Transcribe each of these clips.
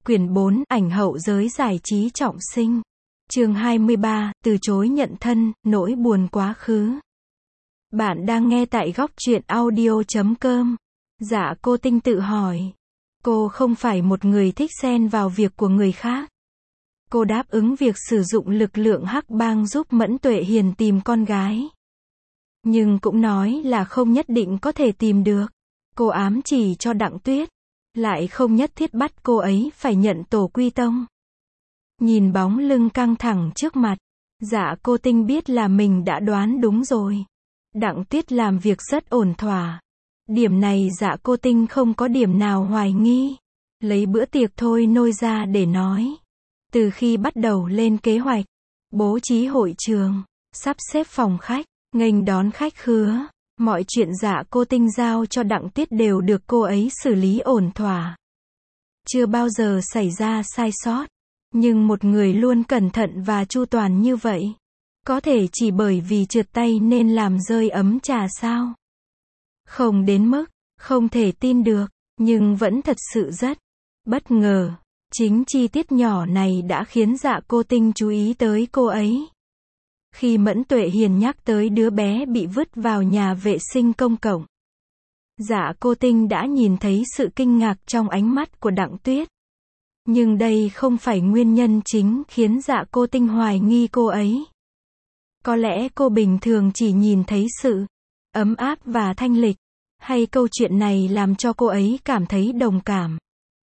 Quyển 4, ảnh hậu giới giải trí trọng sinh. Chương 23, từ chối nhận thân, nỗi buồn quá khứ. Bạn đang nghe tại góc truyện audio.com. Dạ, cô Tinh tự hỏi. Cô không phải một người thích xen vào việc của người khác. Cô đáp ứng việc sử dụng lực lượng hắc bang giúp Mẫn Tuệ Hiền tìm con gái. Nhưng cũng nói là không nhất định có thể tìm được. Cô ám chỉ cho Đặng Tuyết, lại không nhất thiết bắt cô ấy phải nhận tổ quy tông. Nhìn bóng lưng căng thẳng trước mặt, Dạ cô Tinh biết là mình đã đoán đúng rồi. Đặng Tuyết làm việc rất ổn thỏa. Điểm này Dạ cô Tinh không có điểm nào hoài nghi. Lấy bữa tiệc thôi nôi ra để nói. Từ khi bắt đầu lên kế hoạch, bố trí hội trường, sắp xếp phòng khách, nghênh đón khách khứa, mọi chuyện Dạ cô Tinh giao cho Đặng Tuyết đều được cô ấy xử lý ổn thỏa. Chưa bao giờ xảy ra sai sót. Nhưng một người luôn cẩn thận và chu toàn như vậy, có thể chỉ bởi vì trượt tay nên làm rơi ấm trà sao? Không đến mức không thể tin được, nhưng vẫn thật sự rất bất ngờ. Chính chi tiết nhỏ này đã khiến Dạ cô Tinh chú ý tới cô ấy. Khi Mẫn Tuệ Hiền nhắc tới đứa bé bị vứt vào nhà vệ sinh công cộng, Dạ cô Tinh đã nhìn thấy sự kinh ngạc trong ánh mắt của Đặng Tuyết. Nhưng đây không phải nguyên nhân chính khiến Dạ cô Tinh hoài nghi cô ấy. Có lẽ cô bình thường chỉ nhìn thấy sự ấm áp và thanh lịch, hay câu chuyện này làm cho cô ấy cảm thấy đồng cảm.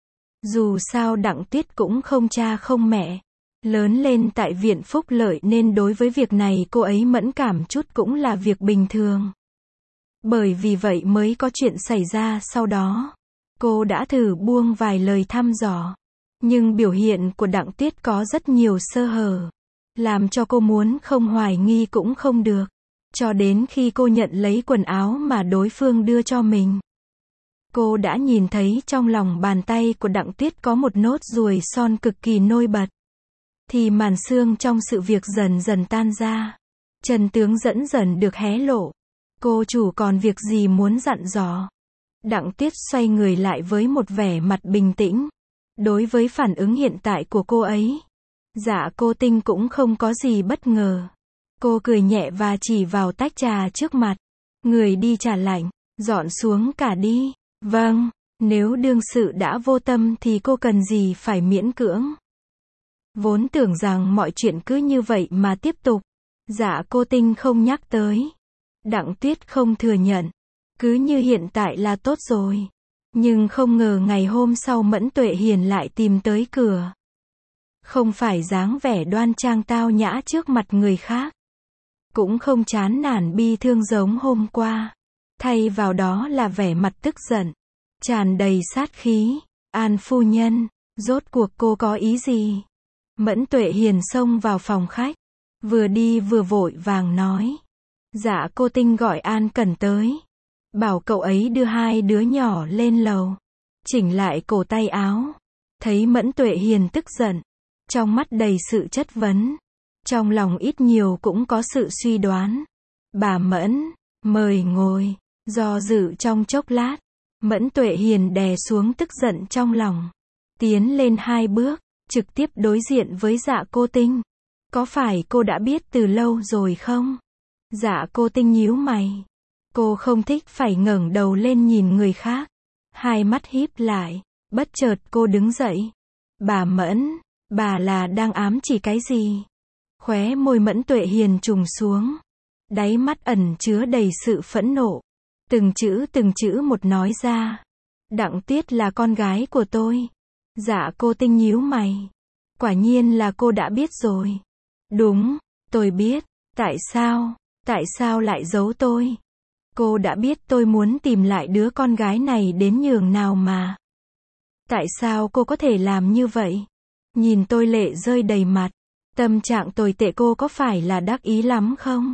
Dù sao Đặng Tuyết cũng không cha không mẹ, lớn lên tại viện phúc lợi nên đối với việc này cô ấy mẫn cảm chút cũng là việc bình thường. Bởi vì vậy mới có chuyện xảy ra sau đó. Cô đã thử buông vài lời thăm dò. Nhưng biểu hiện của Đặng Tuyết có rất nhiều sơ hở, làm cho cô muốn không hoài nghi cũng không được. Cho đến khi cô nhận lấy quần áo mà đối phương đưa cho mình, cô đã nhìn thấy trong lòng bàn tay của Đặng Tuyết có một nốt ruồi son cực kỳ nổi bật. Thì màn sương trong sự việc dần dần tan ra. Chân tướng dần được hé lộ. Cô chủ còn việc gì muốn dặn dò? Đặng Tuyết xoay người lại với một vẻ mặt bình tĩnh. Đối với phản ứng hiện tại của cô ấy, Dạ cô Tinh cũng không có gì bất ngờ. Cô cười nhẹ và chỉ vào tách trà trước mặt. Người đi trà lạnh, dọn xuống cả đi. Vâng, nếu đương sự đã vô tâm thì cô cần gì phải miễn cưỡng. Vốn tưởng rằng mọi chuyện cứ như vậy mà tiếp tục. Dạ cô Tinh không nhắc tới. Đặng Tuyết không thừa nhận. Cứ như hiện tại là tốt rồi. Nhưng không ngờ ngày hôm sau Mẫn Tuệ Hiền lại tìm tới cửa. Không phải dáng vẻ đoan trang tao nhã trước mặt người khác. Cũng không chán nản bi thương giống hôm qua. Thay vào đó là vẻ mặt tức giận, tràn đầy sát khí. An phu nhân, rốt cuộc cô có ý gì? Mẫn Tuệ Hiền xông vào phòng khách. Vừa đi vừa vội vàng nói. Dạ cô Tinh gọi An Cẩn tới. Bảo cậu ấy đưa hai đứa nhỏ lên lầu. Chỉnh lại cổ tay áo. Thấy Mẫn Tuệ Hiền tức giận. Trong mắt đầy sự chất vấn. Trong lòng ít nhiều cũng có sự suy đoán. Bà Mẫn, mời ngồi. Do dự trong chốc lát. Mẫn Tuệ Hiền đè xuống tức giận trong lòng. Tiến lên 2 bước. Trực tiếp đối diện với Dạ cô Tinh. Có phải cô đã biết từ lâu rồi không? Dạ cô Tinh nhíu mày. Cô không thích phải ngẩng đầu lên nhìn người khác. Hai mắt híp lại. Bất chợt cô đứng dậy. Bà Mẫn, bà là đang ám chỉ cái gì? Khóe môi Mẫn Tuệ Hiền trùng xuống. Đáy mắt ẩn chứa đầy sự phẫn nộ. Từng chữ một nói ra. Đặng Tuyết là con gái của tôi. Dạ cô Tinh nhíu mày. Quả nhiên là cô đã biết rồi. Đúng, tôi biết. Tại sao lại giấu tôi? Cô đã biết tôi muốn tìm lại đứa con gái này đến nhường nào mà. Tại sao cô có thể làm như vậy? Nhìn tôi lệ rơi đầy mặt. Tâm trạng tồi tệ cô có phải là đắc ý lắm không?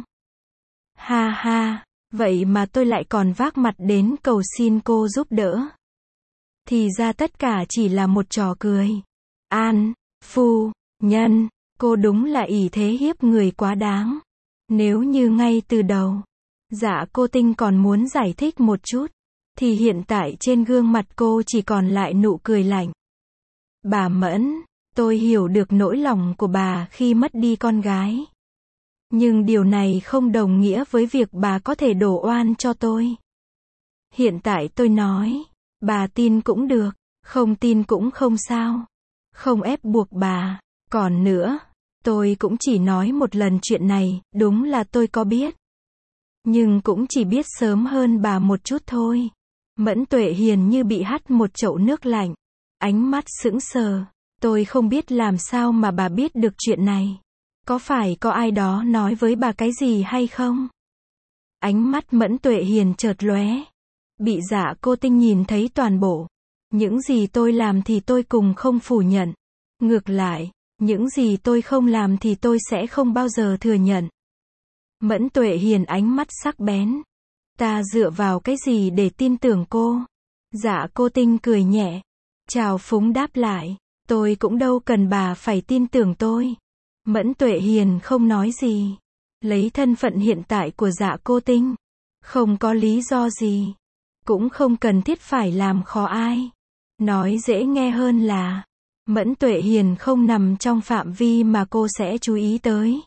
Ha ha, vậy mà tôi lại còn vác mặt đến cầu xin cô giúp đỡ. Thì ra tất cả chỉ là một trò cười. An, phu nhân, cô đúng là ỷ thế hiếp người quá đáng. Nếu như ngay từ đầu, Dạ cô Tinh còn muốn giải thích một chút, thì hiện tại trên gương mặt cô chỉ còn lại nụ cười lạnh. Bà Mẫn, tôi hiểu được nỗi lòng của bà khi mất đi con gái. Nhưng điều này không đồng nghĩa với việc bà có thể đổ oan cho tôi. Hiện tại tôi nói, bà tin cũng được, không tin cũng không sao. Không ép buộc bà. Còn nữa, tôi cũng chỉ nói một lần chuyện này, đúng là tôi có biết. Nhưng cũng chỉ biết sớm hơn bà một chút thôi. Mẫn Tuệ Hiền như bị hắt một chậu nước lạnh. Ánh mắt sững sờ. Tôi không biết làm sao mà bà biết được chuyện này. Có phải có ai đó nói với bà cái gì hay không? Ánh mắt Mẫn Tuệ Hiền chợt lóe. Bị Dạ Cô Tinh nhìn thấy toàn bộ. Những gì tôi làm thì tôi cùng không phủ nhận. Ngược lại, những gì tôi không làm thì tôi sẽ không bao giờ thừa nhận. Mẫn Tuệ Hiền ánh mắt sắc bén. Ta dựa vào cái gì để tin tưởng cô? Dạ Cô Tinh cười nhẹ. Trào phúng đáp lại. Tôi cũng đâu cần bà phải tin tưởng tôi. Mẫn Tuệ Hiền không nói gì. Lấy thân phận hiện tại của Dạ Cô Tinh. Không có lý do gì. Cũng không cần thiết phải làm khó ai. Nói dễ nghe hơn là Mẫn Tuệ Hiền không nằm trong phạm vi mà cô sẽ chú ý tới.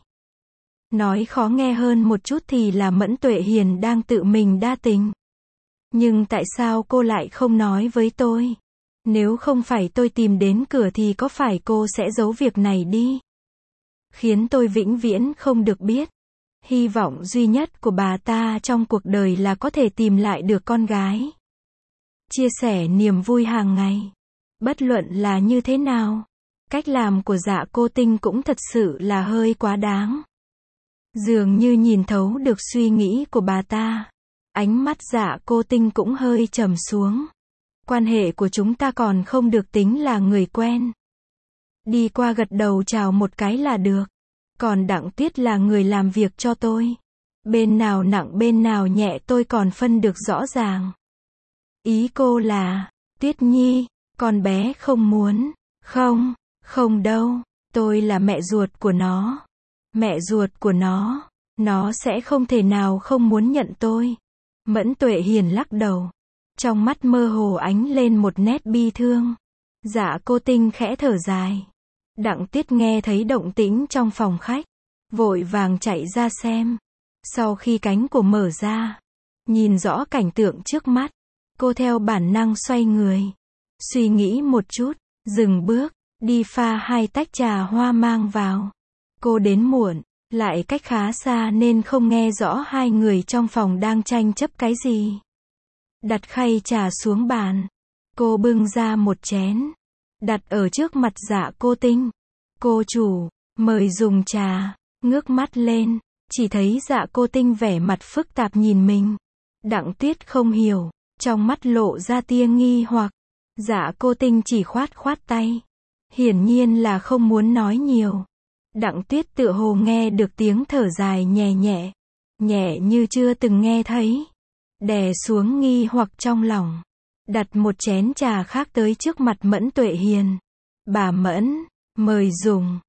Nói khó nghe hơn một chút thì là Mẫn Tuệ Hiền đang tự mình đa tình. Nhưng tại sao cô lại không nói với tôi? Nếu không phải tôi tìm đến cửa thì có phải cô sẽ giấu việc này đi? Khiến tôi vĩnh viễn không được biết. Hy vọng duy nhất của bà ta trong cuộc đời là có thể tìm lại được con gái. Chia sẻ niềm vui hàng ngày. Bất luận là như thế nào, cách làm của Dạ Cô Tinh cũng thật sự là hơi quá đáng. Dường như nhìn thấu được suy nghĩ của bà ta. Ánh mắt Dạ Cô Tinh cũng hơi trầm xuống. Quan hệ của chúng ta còn không được tính là người quen. Đi qua gật đầu chào một cái là được. Còn Đặng Tuyết là người làm việc cho tôi. Bên nào nặng bên nào nhẹ tôi còn phân được rõ ràng. Ý cô là, Tuyết Nhi, con bé không muốn. Không, không đâu, tôi là mẹ ruột của nó. Mẹ ruột của nó sẽ không thể nào không muốn nhận tôi. Mẫn Tuệ Hiền lắc đầu. Trong mắt mơ hồ ánh lên một nét bi thương. Dạ Cô Tinh khẽ thở dài. Đặng Tuyết nghe thấy động tĩnh trong phòng khách. Vội vàng chạy ra xem. Sau khi cánh cửa mở ra, nhìn rõ cảnh tượng trước mắt, cô theo bản năng xoay người. Suy nghĩ một chút, dừng bước, đi pha 2 tách trà hoa mang vào. Cô đến muộn, lại cách khá xa nên không nghe rõ hai người trong phòng đang tranh chấp cái gì. Đặt khay trà xuống bàn. Cô bưng ra một chén. Đặt ở trước mặt Dạ Cô Tinh. Cô chủ, mời dùng trà. Ngước mắt lên, chỉ thấy Dạ Cô Tinh vẻ mặt phức tạp nhìn mình. Đặng Tuyết không hiểu, trong mắt lộ ra tia nghi hoặc. Dạ Cô Tinh chỉ khoát khoát tay. Hiển nhiên là không muốn nói nhiều. Đặng Tuyết tựa hồ nghe được tiếng thở dài nhẹ nhẹ. Nhẹ như chưa từng nghe thấy. Đè xuống nghi hoặc trong lòng. Đặt một chén trà khác tới trước mặt Mẫn Tuệ Hiền. Bà Mẫn, mời dùng.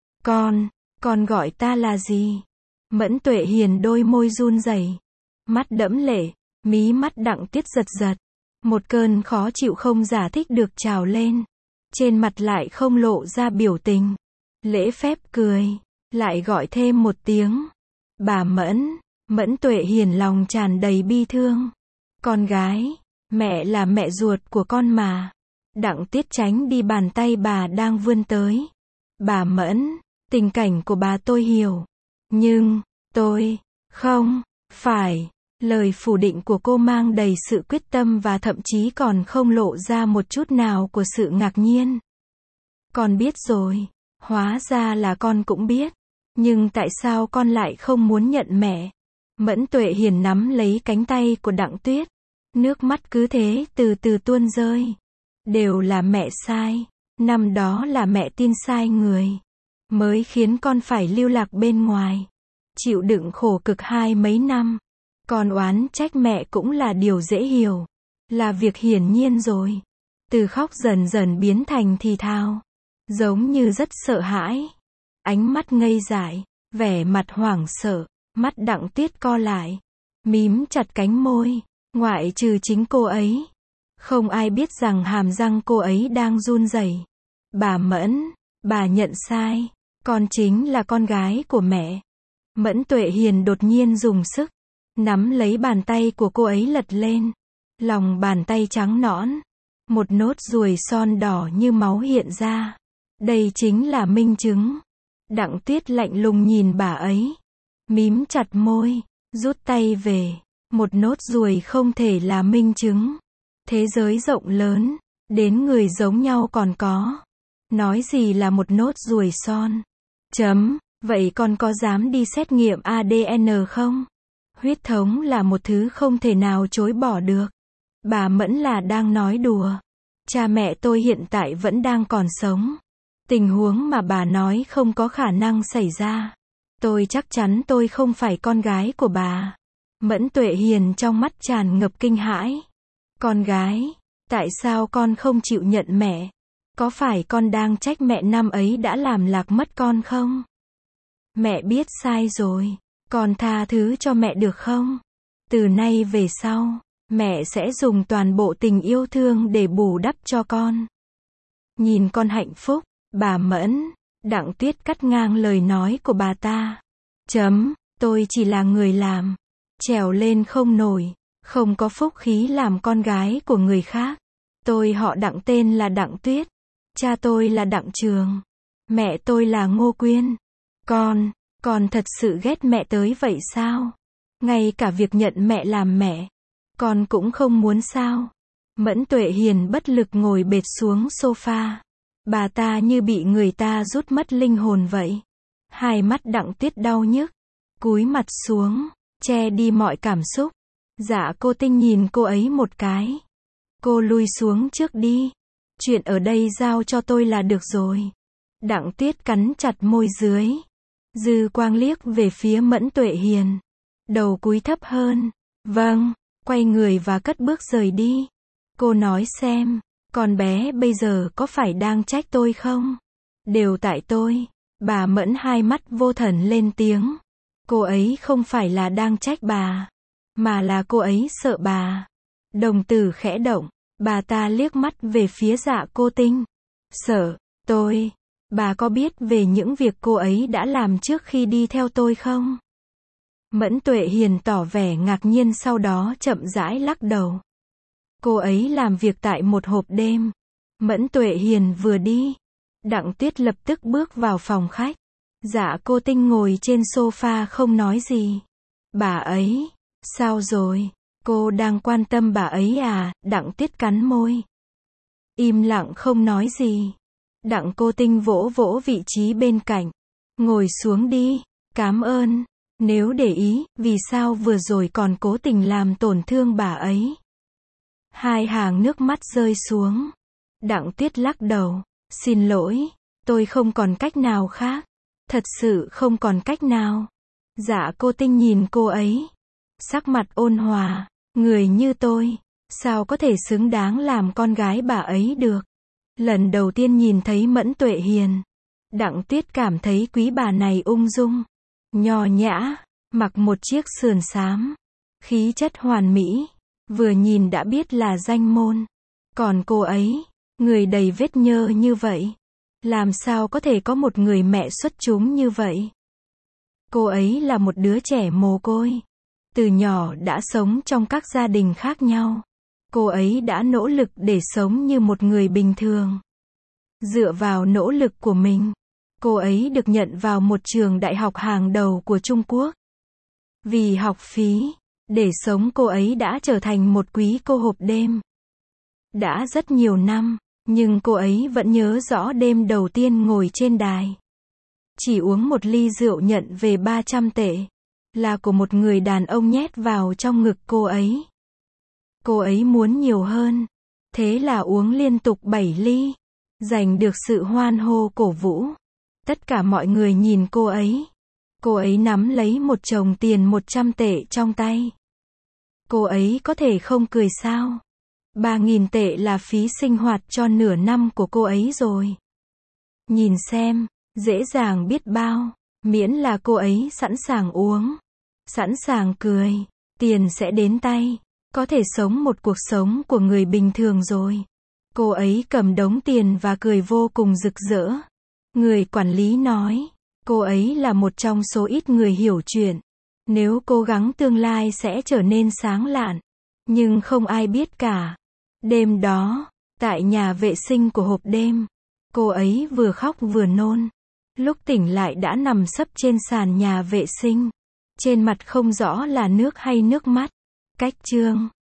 Con gọi ta là gì? Mẫn Tuệ Hiền đôi môi run rẩy, mắt đẫm lệ, mí mắt Đặng Tuyết giật giật. Một cơn khó chịu không giải thích được trào lên. Trên mặt lại không lộ ra biểu tình. Lễ phép cười, lại gọi thêm một tiếng. Bà Mẫn. Mẫn Tuệ Hiền lòng tràn đầy bi thương. Con gái, mẹ là mẹ ruột của con mà. Đặng Tuyết tránh đi bàn tay bà đang vươn tới. Bà Mẫn, tình cảnh của bà tôi hiểu. Nhưng, tôi, không, phải. Lời phủ định của cô mang đầy sự quyết tâm và thậm chí còn không lộ ra một chút nào của sự ngạc nhiên. Con biết rồi, hóa ra là con cũng biết. Nhưng tại sao con lại không muốn nhận mẹ? Mẫn Tuệ Hiền nắm lấy cánh tay của Đặng Tuyết. Nước mắt cứ thế từ từ tuôn rơi. Đều là mẹ sai. Năm đó là mẹ tin sai người. Mới khiến con phải lưu lạc bên ngoài. Chịu đựng khổ cực 20 năm. Con oán trách mẹ cũng là điều dễ hiểu. Là việc hiển nhiên rồi. Từ khóc dần dần biến thành thì thào. Giống như rất sợ hãi. Ánh mắt ngây dại. Vẻ mặt hoảng sợ. Mắt Đặng Tuyết co lại. Mím chặt cánh môi. Ngoại trừ chính cô ấy. Không ai biết rằng hàm răng cô ấy đang run rẩy. Bà Mẫn, bà nhận sai. Con chính là con gái của mẹ. Mẫn Tuệ Hiền đột nhiên dùng sức, nắm lấy bàn tay của cô ấy lật lên. Lòng bàn tay trắng nõn. Một nốt ruồi son đỏ như máu hiện ra. Đây chính là minh chứng. Đặng Tuyết lạnh lùng nhìn bà ấy. Mím chặt môi, rút tay về. Một nốt ruồi không thể là minh chứng. Thế giới rộng lớn, đến người giống nhau còn có. Nói gì là một nốt ruồi son? Vậy con có dám đi xét nghiệm ADN không? Huyết thống là một thứ không thể nào chối bỏ được. Bà Mẫn là đang nói đùa. Cha mẹ tôi hiện tại vẫn đang còn sống. Tình huống mà bà nói không có khả năng xảy ra. Tôi chắc chắn tôi không phải con gái của bà. Mẫn Tuệ Hiền trong mắt tràn ngập kinh hãi. Con gái? Tại sao con không chịu nhận mẹ? Có phải con đang trách mẹ năm ấy đã làm lạc mất con không? Mẹ biết sai rồi. Con tha thứ cho mẹ được không? Từ nay về sau, mẹ sẽ dùng toàn bộ tình yêu thương để bù đắp cho con. Nhìn con hạnh phúc, bà Mẫn. Đặng Tuyết cắt ngang lời nói của bà ta. Tôi chỉ là người làm. Trèo lên không nổi. Không có phúc khí làm con gái của người khác. Tôi họ Đặng, tên là Đặng Tuyết. Cha tôi là Đặng Trường. Mẹ tôi là Ngô Quyên. Con thật sự ghét mẹ tới vậy sao? Ngay cả việc nhận mẹ làm mẹ, con cũng không muốn sao? Mẫn Tuệ Hiền bất lực ngồi bệt xuống sofa. Bà ta như bị người ta rút mất linh hồn vậy. Hai mắt Đặng Tuyết đau nhức. Cúi mặt xuống, che đi mọi cảm xúc. Dạ Cô Tinh nhìn cô ấy một cái. Cô lui xuống trước đi. Chuyện ở đây giao cho tôi là được rồi. Đặng Tuyết cắn chặt môi dưới. Dư quang liếc về phía Mẫn Tuệ Hiền. Đầu cúi thấp hơn. Vâng, quay người và cất bước rời đi. Cô nói xem, con bé bây giờ có phải đang trách tôi không? Đều tại tôi. Bà Mẫn hai mắt vô thần lên tiếng. Cô ấy không phải là đang trách bà, mà là cô ấy sợ bà. Đồng tử khẽ động, bà ta liếc mắt về phía Dạ Cô Tinh. Sợ tôi? Bà có biết về những việc cô ấy đã làm trước khi đi theo tôi không? Mẫn Tuệ Hiền tỏ vẻ ngạc nhiên, sau đó chậm rãi lắc đầu. Cô ấy làm việc tại một hộp đêm. Mẫn Tuệ Hiền vừa đi, Đặng Tuyết lập tức bước vào phòng khách. Dạ Cô Tinh ngồi trên sofa không nói gì. Bà ấy, sao rồi? Cô đang quan tâm bà ấy à? Đặng Tuyết cắn môi. Im lặng không nói gì. Đặng Cô Tinh vỗ vỗ vị trí bên cạnh. Ngồi xuống đi. Cảm ơn. Nếu để ý, vì sao vừa rồi còn cố tình làm tổn thương bà ấy? Hai hàng nước mắt rơi xuống. Đặng Tuyết lắc đầu. Xin lỗi, tôi không còn cách nào khác. Thật sự không còn cách nào. Dạ Cô Tinh nhìn cô ấy. Sắc mặt ôn hòa. Người như tôi, sao có thể xứng đáng làm con gái bà ấy được? Lần đầu tiên nhìn thấy Mẫn Tuệ Hiền, Đặng Tuyết cảm thấy quý bà này ung dung, nho nhã, mặc một chiếc sườn xám, khí chất hoàn mỹ, vừa nhìn đã biết là danh môn. Còn cô ấy, người đầy vết nhơ như vậy, làm sao có thể có một người mẹ xuất chúng như vậy? Cô ấy là một đứa trẻ mồ côi, từ nhỏ đã sống trong các gia đình khác nhau. Cô ấy đã nỗ lực để sống như một người bình thường. Dựa vào nỗ lực của mình, cô ấy được nhận vào một trường đại học hàng đầu của Trung Quốc. Vì học phí, để sống cô ấy đã trở thành một quý cô hộp đêm. Đã rất nhiều năm, nhưng cô ấy vẫn nhớ rõ đêm đầu tiên ngồi trên đài. Chỉ uống một ly rượu nhận về 300 tệ. Là của một người đàn ông nhét vào trong ngực cô ấy. Cô ấy muốn nhiều hơn. Thế là uống liên tục 7 ly. Giành được sự hoan hô cổ vũ. Tất cả mọi người nhìn cô ấy. Cô ấy nắm lấy một chồng tiền 100 tệ trong tay. Cô ấy có thể không cười sao? 3.000 tệ là phí sinh hoạt cho nửa năm của cô ấy rồi. Nhìn xem, dễ dàng biết bao. Miễn là cô ấy sẵn sàng uống, sẵn sàng cười, tiền sẽ đến tay. Có thể sống một cuộc sống của người bình thường rồi. Cô ấy cầm đống tiền và cười vô cùng rực rỡ. Người quản lý nói, cô ấy là một trong số ít người hiểu chuyện. Nếu cố gắng tương lai sẽ trở nên sáng lạn. Nhưng không ai biết cả. Đêm đó, tại nhà vệ sinh của hộp đêm, cô ấy vừa khóc vừa nôn. Lúc tỉnh lại đã nằm sấp trên sàn nhà vệ sinh. Trên mặt không rõ là nước hay nước mắt. Cách chương